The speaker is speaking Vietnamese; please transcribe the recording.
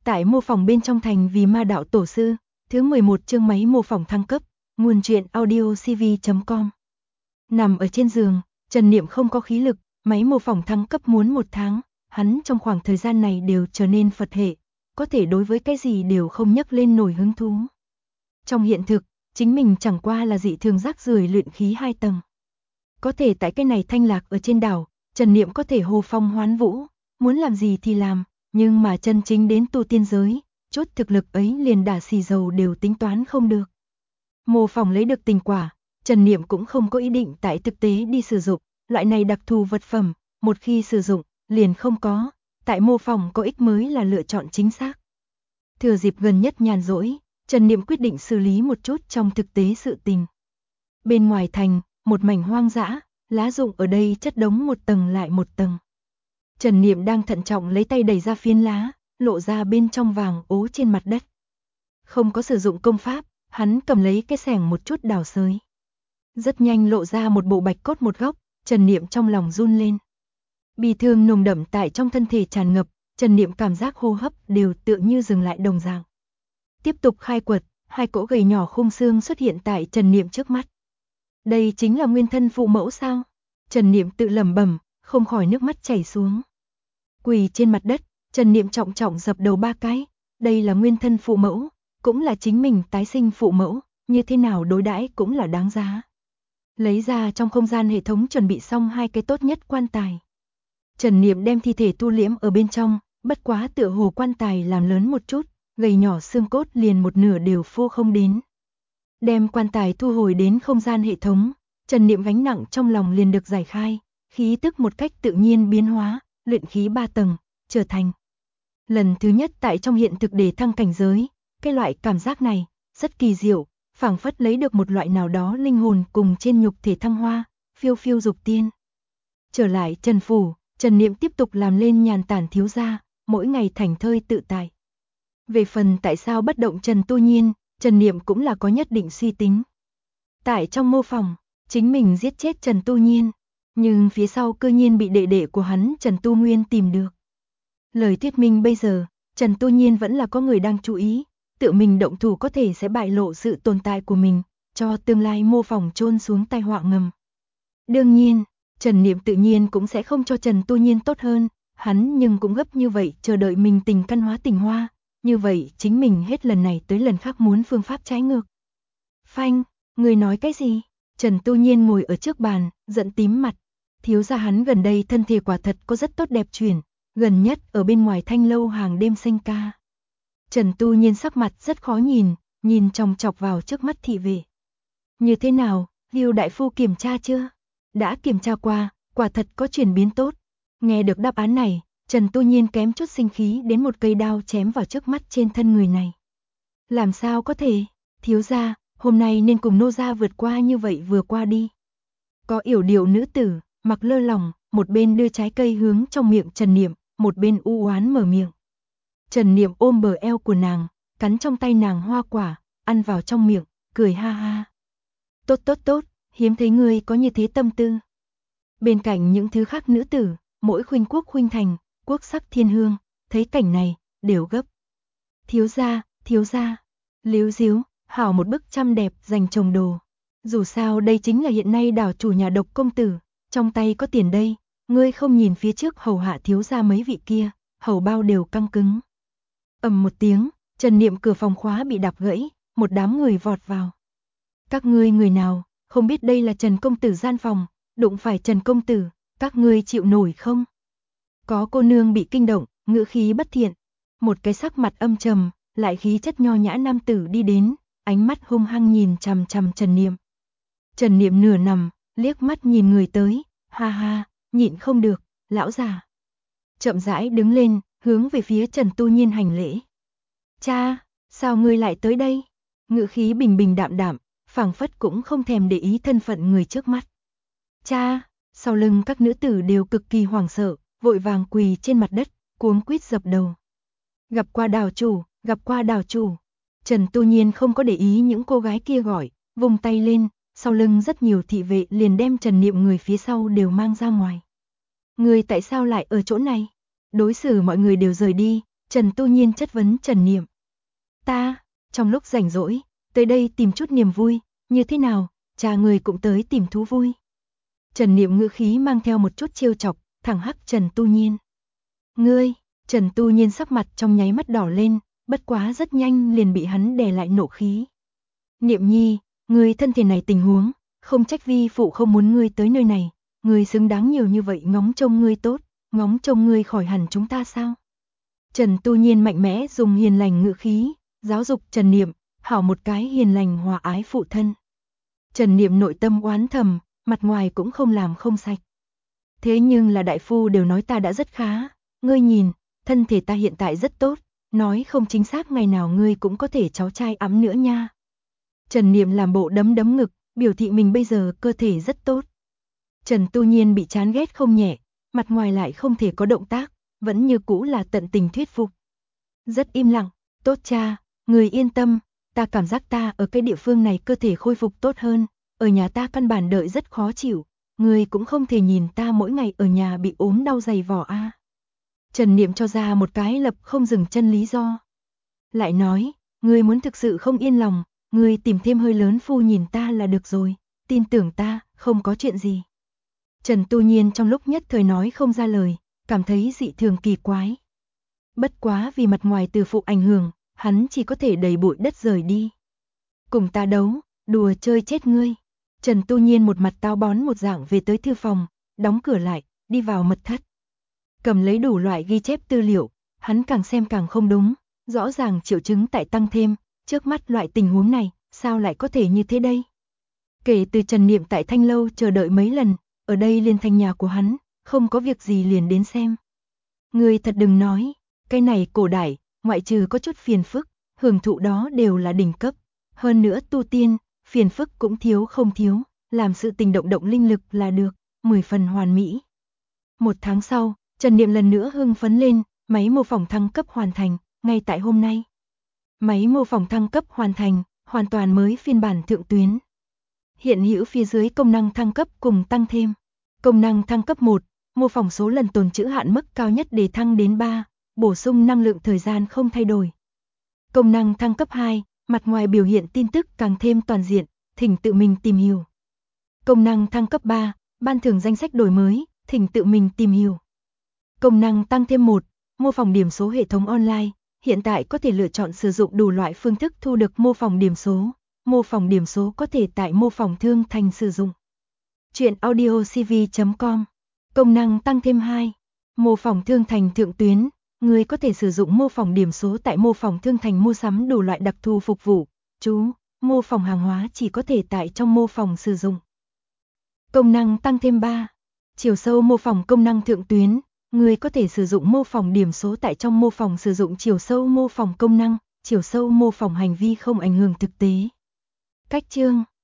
Tại mô phỏng bên trong thành vì ma đạo tổ sư, thứ 11 chương máy mô phỏng thăng cấp, nguồn truyện audiocv.com. Nằm ở trên giường, Trần Niệm không có khí lực, máy mô phỏng thăng cấp muốn 1 tháng, hắn trong khoảng thời gian này đều trở nên Phật hệ, có thể đối với cái gì đều không nhắc lên nổi hứng thú. Trong hiện thực, chính mình chẳng qua là dị thường rác rưởi luyện khí 2 tầng. Có thể tại cái này thanh lạc ở trên đảo, Trần Niệm có thể hô phong hoán vũ, muốn làm gì thì làm, nhưng mà chân chính đến tu tiên giới, chút thực lực ấy liền đả xì dầu đều tính toán không được. Mô phỏng lấy được tình quả, Trần Niệm cũng không có ý định tại thực tế đi sử dụng, loại này đặc thù vật phẩm, một khi sử dụng, liền không có, tại mô phỏng có ích mới là lựa chọn chính xác. Thừa dịp gần nhất nhàn rỗi, Trần Niệm quyết định xử lý một chút trong thực tế sự tình. Bên ngoài thành, một mảnh hoang dã, lá rụng ở đây chất đống một tầng lại một tầng. Trần Niệm đang thận trọng lấy tay đẩy ra phiến lá, lộ ra bên trong vàng ố trên mặt đất. Không có sử dụng công pháp, hắn cầm lấy cái xẻng một chút đào xới. Rất nhanh lộ ra một bộ bạch cốt một góc, Trần Niệm trong lòng run lên. Bi thương nồng đậm tại trong thân thể tràn ngập, Trần Niệm cảm giác hô hấp đều tựa như dừng lại đồng dạng. Tiếp tục khai quật, 2 cỗ gầy nhỏ khung xương xuất hiện tại Trần Niệm trước mắt. Đây chính là nguyên thân phụ mẫu sao? Trần Niệm tự lẩm bẩm, không khỏi nước mắt chảy xuống. Quỳ trên mặt đất, Trần Niệm trọng trọng dập đầu 3 cái, đây là nguyên thân phụ mẫu, cũng là chính mình tái sinh phụ mẫu, như thế nào đối đãi cũng là đáng giá. Lấy ra trong không gian hệ thống chuẩn bị xong 2 cái tốt nhất quan tài. Trần Niệm đem thi thể tu liễm ở bên trong, bất quá tựa hồ quan tài làm lớn một chút, gầy nhỏ xương cốt liền một nửa đều phô không đến. Đem quan tài thu hồi đến không gian hệ thống, Trần Niệm gánh nặng trong lòng liền được giải khai, khí tức một cách tự nhiên biến hóa, luyện khí 3 tầng, trở thành. Lần thứ nhất tại trong hiện thực để thăng cảnh giới, cái loại cảm giác này, rất kỳ diệu, phảng phất lấy được một loại nào đó linh hồn cùng trên nhục thể thăng hoa, phiêu phiêu dục tiên. Trở lại Trần Phủ, Trần Niệm tiếp tục làm lên nhàn tản thiếu gia, mỗi ngày thảnh thơi tự tại. Về phần tại sao bất động Trần Tu Nhiên, Trần Niệm cũng là có nhất định suy tính. Tại trong mô phỏng, chính mình giết chết Trần Tu Nhiên, nhưng phía sau cư nhiên bị đệ đệ của hắn Trần Tu Nguyên tìm được. Lời thuyết minh bây giờ, Trần Tu Nhiên vẫn là có người đang chú ý, tự mình động thủ có thể sẽ bại lộ sự tồn tại của mình, cho tương lai mô phỏng chôn xuống tai họa ngầm. Đương nhiên, Trần Niệm tự nhiên cũng sẽ không cho Trần Tu Nhiên tốt hơn, hắn nhưng cũng gấp như vậy chờ đợi mình tình căn hóa tình hoa, như vậy chính mình hết lần này tới lần khác muốn phương pháp trái ngược. Phanh, người nói cái gì? Trần Tu Nhiên ngồi ở trước bàn, giận tím mặt. Thiếu gia hắn gần đây thân thể quả thật có rất tốt đẹp chuyển, gần nhất ở bên ngoài Thanh lâu hàng đêm xanh ca. Trần Tu Nhiên sắc mặt rất khó nhìn, nhìn chòng chọc vào trước mắt thị vệ. Như thế nào, Lưu đại phu kiểm tra chưa? Đã kiểm tra qua, quả thật có chuyển biến tốt. Nghe được đáp án này, Trần Tu Nhiên kém chút sinh khí đến một cây đao chém vào trước mắt trên thân người này. Làm sao có thể, thiếu gia, hôm nay nên cùng nô gia vượt qua như vậy vừa qua đi. Có yểu điệu nữ tử, mặc lơ lỏng, một bên đưa trái cây hướng trong miệng Trần Niệm, một bên u oán mở miệng. Trần Niệm ôm bờ eo của nàng, cắn trong tay nàng hoa quả, ăn vào trong miệng, cười ha ha. Tốt tốt tốt, hiếm thấy ngươi có như thế tâm tư. Bên cạnh những thứ khác nữ tử, mỗi khuynh quốc khuynh thành, quốc sắc thiên hương, thấy cảnh này, đều gấp. Thiếu gia, líu díu, hảo một bức trăm đẹp dành chồng đồ. Dù sao đây chính là hiện nay đảo chủ nhà độc công tử, trong tay có tiền đây, ngươi không nhìn phía trước hầu hạ thiếu gia mấy vị kia, hầu bao đều căng cứng. Ầm một tiếng, Trần Niệm cửa phòng khóa bị đạp gãy, một đám người vọt vào. Các ngươi người nào, không biết đây là Trần công tử gian phòng, đụng phải Trần công tử, các ngươi chịu nổi không? Có cô nương bị kinh động, ngữ khí bất thiện, một cái sắc mặt âm trầm, lại khí chất nho nhã nam tử đi đến, ánh mắt hung hăng nhìn chằm chằm Trần Niệm. Trần Niệm nửa nằm, liếc mắt nhìn người tới, ha ha, nhịn không được, lão già. Chậm rãi đứng lên, hướng về phía Trần Tu Nhiên hành lễ. Cha, sao ngươi lại tới đây? Ngữ khí bình bình đạm đạm, phảng phất cũng không thèm để ý thân phận người trước mắt. Cha, sau lưng các nữ tử đều cực kỳ hoảng sợ, vội vàng quỳ trên mặt đất, cuống quýt dập đầu. Gặp qua đào chủ. Trần Tu Nhiên không có để ý những cô gái kia gọi, vùng tay lên, sau lưng rất nhiều thị vệ liền đem Trần Niệm người phía sau đều mang ra ngoài. Người tại sao lại ở chỗ này? Đối xử mọi người đều rời đi, Trần Tu Nhiên chất vấn Trần Niệm. Ta, trong lúc rảnh rỗi, tới đây tìm chút niềm vui, như thế nào, cha người cũng tới tìm thú vui. Trần Niệm ngữ khí mang theo một chút trêu chọc, thẳng hắc Trần Tu Nhiên. Ngươi, Trần Tu Nhiên sắc mặt trong nháy mắt đỏ lên, bất quá rất nhanh liền bị hắn đè lại nộ khí. Niệm nhi, ngươi thân thể này tình huống, không trách vi phụ không muốn ngươi tới nơi này, ngươi xứng đáng nhiều như vậy ngóng trông ngươi tốt, ngóng trông ngươi khỏi hẳn chúng ta sao? Trần Tu Nhiên mạnh mẽ dùng hiền lành ngữ khí, giáo dục Trần Niệm, hảo một cái hiền lành hòa ái phụ thân. Trần Niệm nội tâm oán thầm, mặt ngoài cũng không làm không sạch. Thế nhưng là đại phu đều nói ta đã rất khá, ngươi nhìn, thân thể ta hiện tại rất tốt, nói không chính xác ngày nào ngươi cũng có thể cháu trai ẵm nữa nha. Trần Niệm làm bộ đấm đấm ngực, biểu thị mình bây giờ cơ thể rất tốt. Trần Tu Nhiên bị chán ghét không nhẹ, mặt ngoài lại không thể có động tác, vẫn như cũ là tận tình thuyết phục. Rất im lặng, tốt cha, người yên tâm, ta cảm giác ta ở cái địa phương này cơ thể khôi phục tốt hơn, ở nhà ta căn bản đợi rất khó chịu, người cũng không thể nhìn ta mỗi ngày ở nhà bị ốm đau dày vò a. Trần Niệm cho ra một cái lập không dừng chân lý do. Lại nói, người muốn thực sự không yên lòng, người tìm thêm hơi lớn phu nhìn ta là được rồi, tin tưởng ta, không có chuyện gì. Trần Tu Nhiên trong lúc nhất thời nói không ra lời, cảm thấy dị thường kỳ quái. Bất quá vì mặt ngoài từ phụ ảnh hưởng, hắn chỉ có thể đẩy bụi đất rời đi. Cùng ta đấu, đùa chơi chết ngươi. Trần Tu Nhiên một mặt táo bón một dạng về tới thư phòng, đóng cửa lại, đi vào mật thất. Cầm lấy đủ loại ghi chép tư liệu, hắn càng xem càng không đúng, rõ ràng triệu chứng tại tăng thêm, trước mắt loại tình huống này, sao lại có thể như thế đây? Kể từ Trần Niệm tại Thanh Lâu chờ đợi mấy lần, ở đây liền thành nhà của hắn, không có việc gì liền đến xem. Ngươi thật đừng nói, cái này cổ đại, ngoại trừ có chút phiền phức, hưởng thụ đó đều là đỉnh cấp. Hơn nữa tu tiên, phiền phức cũng thiếu không thiếu, làm sự tình động động linh lực là được, 10 phần hoàn mỹ. Một tháng sau, Trần Niệm lần nữa hưng phấn lên, máy mô phỏng thăng cấp hoàn thành, ngay tại hôm nay. Máy mô phỏng thăng cấp hoàn thành, hoàn toàn mới phiên bản thượng tuyến. Hiện hữu phía dưới công năng thăng cấp cùng tăng thêm. Công năng thăng cấp 1, mô phỏng số lần tồn trữ hạn mức cao nhất để thăng đến 3, bổ sung năng lượng thời gian không thay đổi. Công năng thăng cấp 2, mặt ngoài biểu hiện tin tức càng thêm toàn diện, thỉnh tự mình tìm hiểu. Công năng thăng cấp 3, ban thưởng danh sách đổi mới, thỉnh tự mình tìm hiểu. Công năng tăng thêm 1, mô phỏng điểm số hệ thống online, hiện tại có thể lựa chọn sử dụng đủ loại phương thức thu được mô phỏng điểm số. Mô phỏng điểm số có thể tại mô phỏng thương thành sử dụng. Truyện audio cv.com. Công năng tăng thêm 2, mô phỏng thương thành thượng tuyến, người có thể sử dụng mô phỏng điểm số tại mô phỏng thương thành mua sắm đủ loại đặc thù phục vụ. Chú, mô phỏng hàng hóa chỉ có thể tại trong mô phỏng sử dụng. Công năng tăng thêm 3, chiều sâu mô phỏng công năng thượng tuyến, người có thể sử dụng mô phỏng điểm số tại trong mô phỏng sử dụng chiều sâu mô phỏng công năng, chiều sâu mô phỏng hành vi không ảnh hưởng thực tế. Cách chương